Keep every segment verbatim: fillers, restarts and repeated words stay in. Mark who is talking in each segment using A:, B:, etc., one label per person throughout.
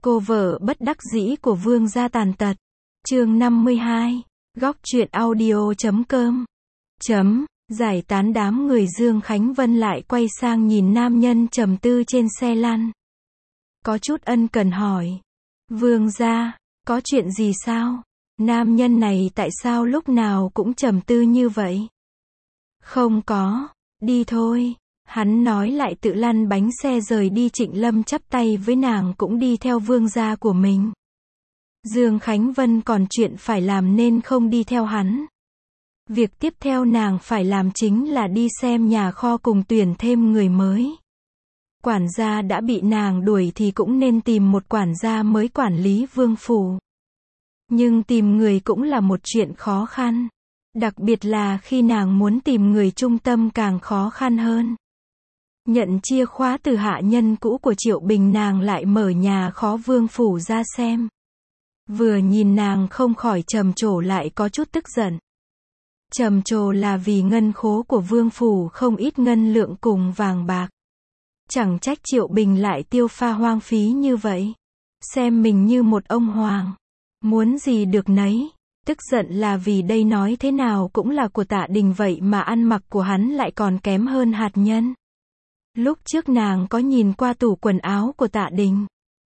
A: Cô vợ bất đắc dĩ của Vương gia tàn tật. Chương năm mươi hai. Góc truyện audio chấm com. Chấm. Giải tán đám người, Dương Khánh Vân lại quay sang nhìn nam nhân trầm tư trên xe lăn. Có chút ân cần hỏi. Vương gia, có chuyện gì sao? Nam nhân này tại sao lúc nào cũng trầm tư như vậy? Không có, đi thôi. Hắn nói lại tự lăn bánh xe rời đi. Trịnh Lâm chắp tay với nàng cũng đi theo vương gia của mình. Dương Khánh Vân còn chuyện phải làm nên không đi theo hắn. Việc tiếp theo nàng phải làm chính là đi xem nhà kho cùng tuyển thêm người mới. Quản gia đã bị nàng đuổi thì cũng nên tìm một quản gia mới quản lý vương phủ. Nhưng tìm người cũng là một chuyện khó khăn. Đặc biệt là khi nàng muốn tìm người trung tâm càng khó khăn hơn. Nhận chìa khóa từ hạ nhân cũ của Triệu Bình, nàng lại mở nhà kho vương phủ ra xem. Vừa nhìn nàng không khỏi trầm trồ, lại có chút tức giận. Trầm trồ là vì ngân khố của vương phủ không ít ngân lượng cùng vàng bạc. Chẳng trách Triệu Bình lại tiêu pha hoang phí như vậy. Xem mình như một ông hoàng. Muốn gì được nấy. Tức giận là vì đây nói thế nào cũng là của Tạ Đình, vậy mà ăn mặc của hắn lại còn kém hơn hạt nhân. Lúc trước nàng có nhìn qua tủ quần áo của Tạ Đình.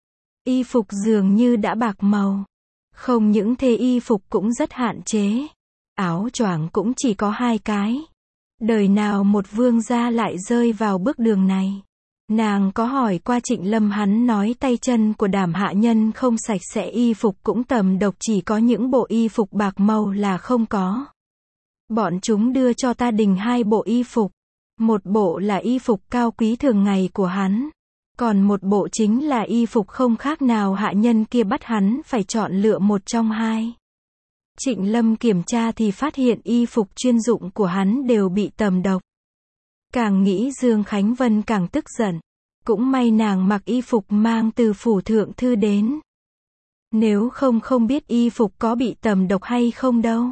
A: Y phục dường như đã bạc màu. Không những thế, y phục cũng rất hạn chế. Áo choàng cũng chỉ có hai cái. Đời nào một vương gia lại rơi vào bước đường này. Nàng có hỏi qua Trịnh Lâm, hắn nói tay chân của đám hạ nhân không sạch sẽ, y phục cũng tầm độc, chỉ có những bộ y phục bạc màu là không có. Bọn chúng đưa cho Tạ Đình hai bộ y phục. Một bộ là y phục cao quý thường ngày của hắn. Còn một bộ chính là y phục không khác nào hạ nhân kia bắt hắn phải chọn lựa một trong hai. Trịnh Lâm kiểm tra thì phát hiện y phục chuyên dụng của hắn đều bị tầm độc. Càng nghĩ Dương Khánh Vân càng tức giận. Cũng may nàng mặc y phục mang từ phủ thượng thư đến. Nếu không không biết y phục có bị tầm độc hay không đâu.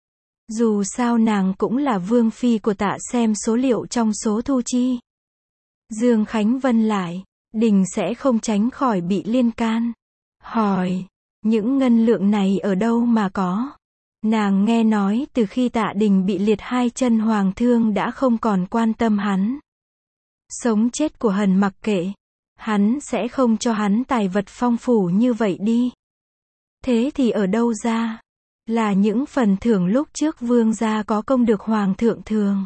A: Dù sao nàng cũng là vương phi của Tạ, xem số liệu trong số thu chi. Dương Khánh Vân lại, Đình sẽ không tránh khỏi bị liên can. Hỏi, những ngân lượng này ở đâu mà có? Nàng nghe nói từ khi Tạ Đình bị liệt hai chân, hoàng thương đã không còn quan tâm hắn. Sống chết của Hần mặc kệ. Hắn sẽ không cho hắn tài vật phong phú như vậy đi. Thế thì ở đâu ra? Là những phần thưởng lúc trước vương gia có công được hoàng thượng thường.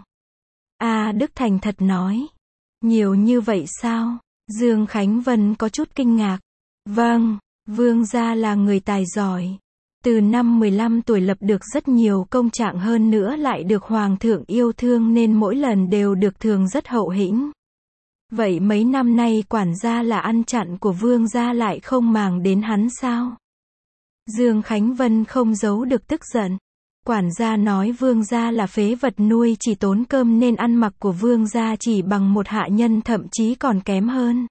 A: A Đức thành thật nói. Nhiều như vậy sao? Dương Khánh Vân có chút kinh ngạc. Vâng, vương gia là người tài giỏi. Từ năm mười lăm tuổi lập được rất nhiều công trạng, hơn nữa lại được hoàng thượng yêu thương nên mỗi lần đều được thường rất hậu hĩnh. Vậy mấy năm nay quản gia là ăn chặn của vương gia lại không màng đến hắn sao? Dương Khánh Vân không giấu được tức giận. Quản gia nói vương gia là phế vật, nuôi chỉ tốn cơm nên ăn mặc của vương gia chỉ bằng một hạ nhân, thậm chí còn kém hơn.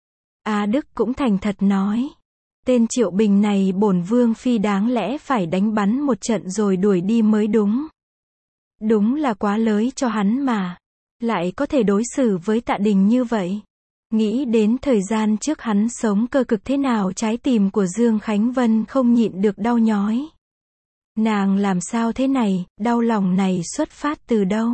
A: A Đức cũng thành thật nói. Tên Triệu Bình này bổn vương phi đáng lẽ phải đánh bắn một trận rồi đuổi đi mới đúng. Đúng là quá lới cho hắn mà. Lại có thể đối xử với Tạ Đình như vậy. Nghĩ đến thời gian trước hắn sống cơ cực thế nào, trái tim của Dương Khánh Vân không nhịn được đau nhói. Nàng làm sao thế này, đau lòng này xuất phát từ đâu?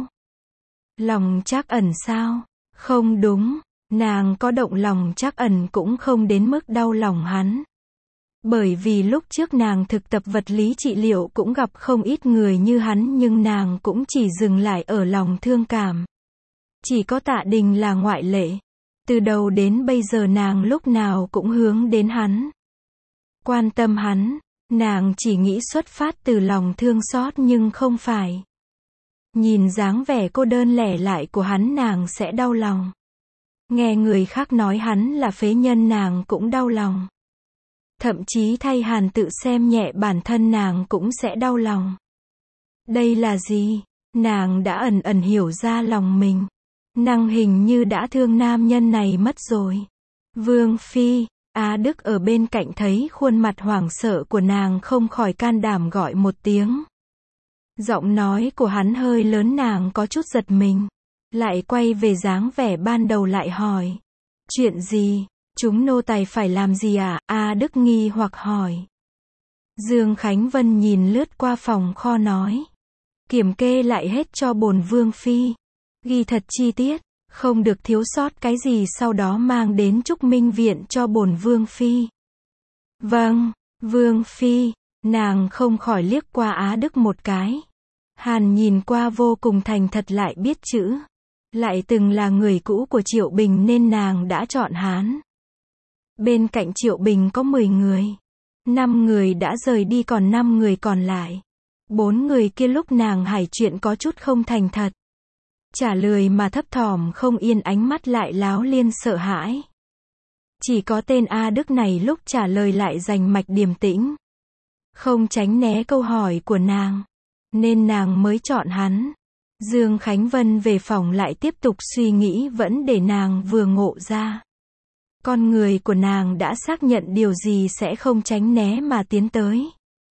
A: Lòng Trác Ẩn sao? Không đúng, nàng có động lòng Trác Ẩn cũng không đến mức đau lòng hắn. Bởi vì lúc trước nàng thực tập vật lý trị liệu cũng gặp không ít người như hắn, nhưng nàng cũng chỉ dừng lại ở lòng thương cảm. Chỉ có Tạ Đình là ngoại lệ. Từ đầu đến bây giờ nàng lúc nào cũng hướng đến hắn. Quan tâm hắn, nàng chỉ nghĩ xuất phát từ lòng thương xót nhưng không phải. Nhìn dáng vẻ cô đơn lẻ lại của hắn nàng sẽ đau lòng. Nghe người khác nói hắn là phế nhân nàng cũng đau lòng. Thậm chí thay Hàn tự xem nhẹ bản thân nàng cũng sẽ đau lòng. Đây là gì? Nàng đã ẩn ẩn hiểu ra lòng mình. Nàng hình như đã thương nam nhân này mất rồi. Vương phi, Á Đức ở bên cạnh thấy khuôn mặt hoảng sợ của nàng không khỏi can đảm gọi một tiếng. Giọng nói của hắn hơi lớn, nàng có chút giật mình. Lại quay về dáng vẻ ban đầu lại hỏi. Chuyện gì? Chúng nô tài phải làm gì à? A Đức nghi hoặc hỏi. Dương Khánh Vân nhìn lướt qua phòng kho nói. Kiểm kê lại hết cho bổn vương phi. Ghi thật chi tiết, không được thiếu sót cái gì, sau đó mang đến Trúc Minh viện cho bổn vương phi. Vâng, vương phi. Nàng không khỏi liếc qua Á Đức một cái. Hàn nhìn qua vô cùng thành thật, lại biết chữ. Lại từng là người cũ của Triệu Bình nên nàng đã chọn hắn. Bên cạnh Triệu Bình có mười người. năm người đã rời đi, còn năm người còn lại. Bốn người kia lúc nàng hỏi chuyện có chút không thành thật. Trả lời mà thấp thỏm không yên, ánh mắt lại láo liên sợ hãi. Chỉ có tên A Đức này lúc trả lời lại rành mạch điềm tĩnh. Không tránh né câu hỏi của nàng. Nên nàng mới chọn hắn. Dương Khánh Vân về phòng lại tiếp tục suy nghĩ, vẫn để nàng vừa ngộ ra. Con người của nàng đã xác nhận điều gì sẽ không tránh né mà tiến tới.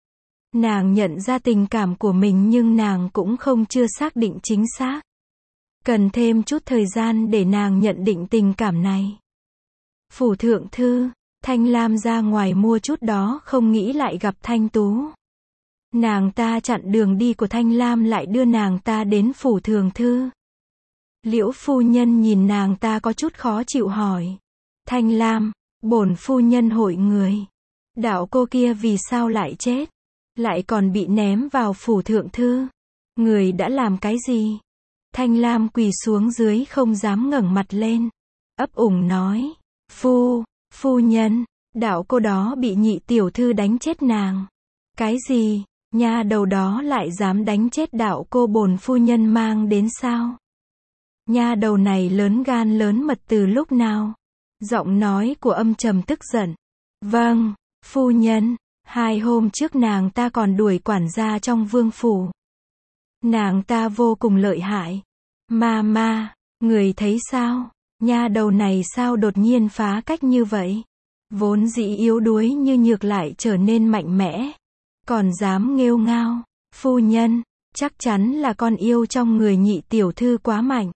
A: Nàng nhận ra tình cảm của mình nhưng nàng cũng không chưa xác định chính xác. Cần thêm chút thời gian để nàng nhận định tình cảm này. Phủ thượng thư, Thanh Lam ra ngoài mua chút đó, không nghĩ lại gặp Thanh Tú. Nàng ta chặn đường đi của Thanh Lam, lại đưa nàng ta đến phủ thượng thư. Liễu phu nhân nhìn nàng ta có chút khó chịu hỏi. Thanh Lam, bổn phu nhân hội người. Đạo cô kia vì sao lại chết? Lại còn bị ném vào phủ thượng thư. Người đã làm cái gì? Thanh Lam quỳ xuống dưới không dám ngẩng mặt lên. Ấp ủng nói. Phu, phu nhân, đạo cô đó bị nhị tiểu thư đánh chết nàng. Cái gì? Nha đầu đó lại dám đánh chết đạo cô bổn phu nhân mang đến sao? Nha đầu này lớn gan lớn mật từ lúc nào? Giọng nói của âm trầm tức giận. Vâng, phu nhân, hai hôm trước nàng ta còn đuổi quản gia trong vương phủ. Nàng ta vô cùng lợi hại. Ma ma, người thấy sao? Nha đầu này sao đột nhiên phá cách như vậy? Vốn dĩ yếu đuối như nhược lại trở nên mạnh mẽ. Còn dám nghêu ngao. Phu nhân, chắc chắn là con yêu trong người nhị tiểu thư quá mạnh.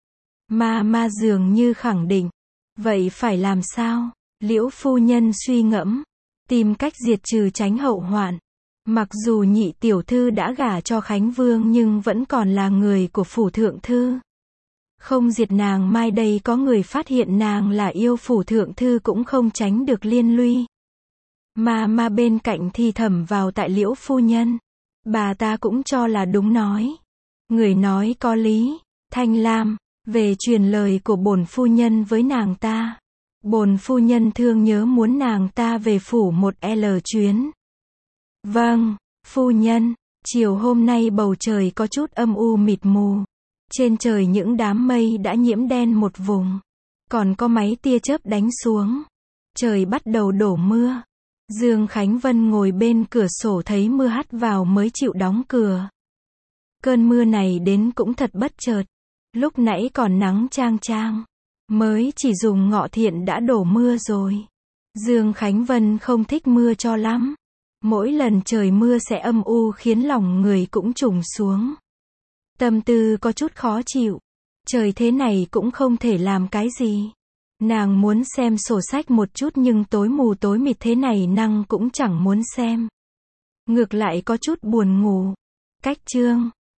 A: Ma ma dường như khẳng định. Vậy phải làm sao? Liễu phu nhân suy ngẫm. Tìm cách diệt trừ tránh hậu hoạn. Mặc dù nhị tiểu thư đã gả cho Khánh Vương nhưng vẫn còn là người của phủ thượng thư. Không diệt nàng, mai đây có người phát hiện nàng là yêu phủ thượng thư cũng không tránh được liên lụy. Mà mà bên cạnh thì thầm vào tại Liễu phu nhân. Bà ta cũng cho là đúng nói. Người nói có lý. Thanh Lam, về truyền lời của bổn phu nhân với nàng ta. Bổn phu nhân thương nhớ muốn nàng ta về phủ một L chuyến. Vâng, phu nhân. Chiều hôm nay bầu trời có chút âm u mịt mù. Trên trời những đám mây đã nhiễm đen một vùng. Còn có mấy tia chớp đánh xuống. Trời bắt đầu đổ mưa. Dương Khánh Vân ngồi bên cửa sổ thấy mưa hắt vào mới chịu đóng cửa. Cơn mưa này đến cũng thật bất chợt. Lúc nãy còn nắng chang chang. Mới chỉ dùng ngọ thiện đã đổ mưa rồi. Dương Khánh Vân không thích mưa cho lắm. Mỗi lần trời mưa sẽ âm u khiến lòng người cũng trùng xuống. Tâm tư có chút khó chịu. Trời thế này cũng không thể làm cái gì. Nàng muốn xem sổ sách một chút nhưng tối mù tối mịt thế này nàng cũng chẳng muốn xem. Ngược lại có chút buồn ngủ. Cách chương